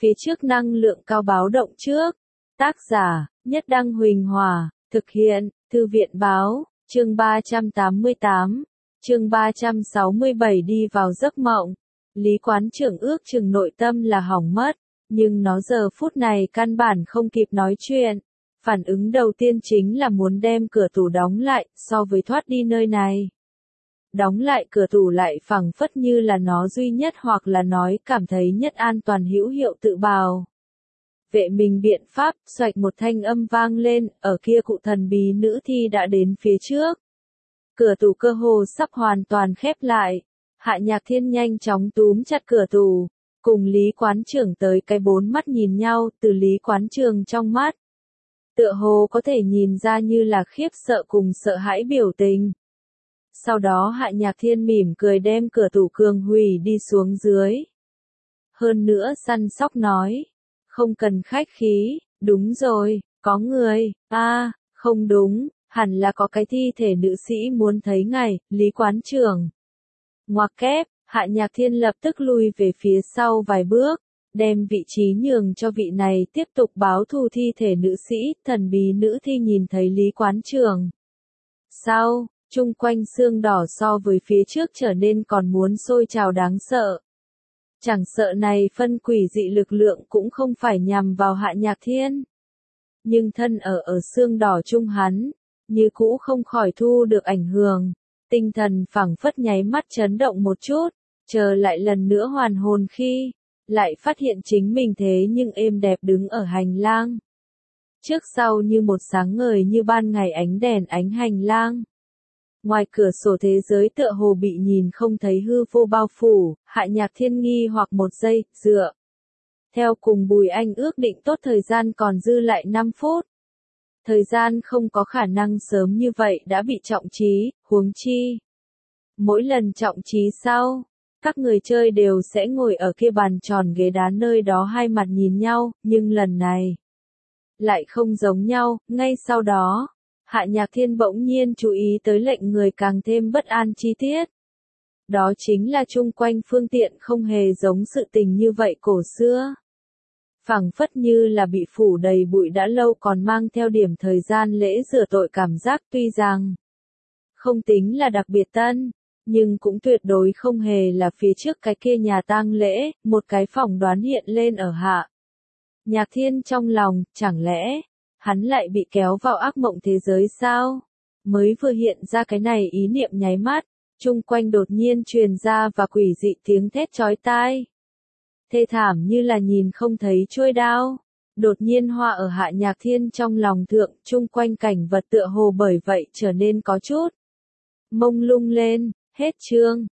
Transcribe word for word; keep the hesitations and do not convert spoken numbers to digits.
phía trước năng lượng cao báo động trước. Tác giả, Nhất Đăng Huỳnh Hòa, thực hiện, Thư viện Báo, chương ba trăm tám mươi tám, chương ba trăm sáu mươi bảy đi vào giấc mộng. Lý quán trưởng ước chừng nội tâm là hỏng mất, nhưng nó giờ phút này căn bản không kịp nói chuyện. Phản ứng đầu tiên chính là muốn đem cửa tủ đóng lại, so với thoát đi nơi này. Đóng lại cửa tủ lại phẳng phất như là nó duy nhất hoặc là nói cảm thấy nhất an toàn hữu hiệu tự bào. Vệ mình biện pháp, xoạch một thanh âm vang lên, ở kia cụ thần bí nữ thi đã đến phía trước. Cửa tủ cơ hồ sắp hoàn toàn khép lại. Hạ Nhạc Thiên nhanh chóng túm chặt cửa tủ, cùng Lý quán trưởng tới cái bốn mắt nhìn nhau, từ Lý quán trưởng trong mắt. Tựa hồ có thể nhìn ra như là khiếp sợ cùng sợ hãi biểu tình. Sau đó Hạ Nhạc Thiên mỉm cười đem cửa tủ cường hủy đi xuống dưới. Hơn nữa săn sóc nói, không cần khách khí, đúng rồi, có người, a à, không đúng, hẳn là có cái thi thể nữ sĩ muốn thấy ngài, Lý quán trưởng. Ngoặc kép, Hạ Nhạc Thiên lập tức lui về phía sau vài bước, đem vị trí nhường cho vị này tiếp tục báo thù thi thể nữ sĩ, thần bí nữ thi nhìn thấy Lý quán trưởng. Sau, chung quanh xương đỏ so với phía trước trở nên còn muốn sôi trào đáng sợ. Chẳng sợ này phân quỷ dị lực lượng cũng không phải nhằm vào Hạ Nhạc Thiên. Nhưng thân ở ở xương đỏ chung hắn, như cũ không khỏi thu được ảnh hưởng. Tinh thần phảng phất nháy mắt chấn động một chút, chờ lại lần nữa hoàn hồn khi, lại phát hiện chính mình thế nhưng êm đẹp đứng ở hành lang. Trước sau như một sáng ngời như ban ngày ánh đèn ánh hành lang. Ngoài cửa sổ thế giới tựa hồ bị nhìn không thấy hư vô bao phủ, Hạ Nhạc Thiên nghi hoặc một giây, dựa. Theo cùng Bùi Anh ước định tốt thời gian còn dư lại năm phút. Thời gian không có khả năng sớm như vậy đã bị trọng trí, huống chi. Mỗi lần trọng trí sau, các người chơi đều sẽ ngồi ở kia bàn tròn ghế đá nơi đó hai mặt nhìn nhau, nhưng lần này lại không giống nhau, ngay sau đó. Hạ Nhạc Thiên bỗng nhiên chú ý tới lệnh người càng thêm bất an chi tiết. Đó chính là chung quanh phương tiện không hề giống sự tình như vậy cổ xưa. Phẳng phất như là bị phủ đầy bụi đã lâu còn mang theo điểm thời gian lễ rửa tội cảm giác, tuy rằng không tính là đặc biệt tân, nhưng cũng tuyệt đối không hề là phía trước cái kia nhà tang lễ, một cái phỏng đoán hiện lên ở Hạ Nhạc Thiên trong lòng, chẳng lẽ hắn lại bị kéo vào ác mộng thế giới sao? Mới vừa hiện ra cái này ý niệm nháy mắt, chung quanh đột nhiên truyền ra và quỷ dị tiếng thét chói tai. Thê thảm như là nhìn không thấy chuôi đao. Đột nhiên hoa ở Hạ Nhạc Thiên trong lòng thượng, chung quanh cảnh vật tựa hồ bởi vậy trở nên có chút mông lung lên, hết chương.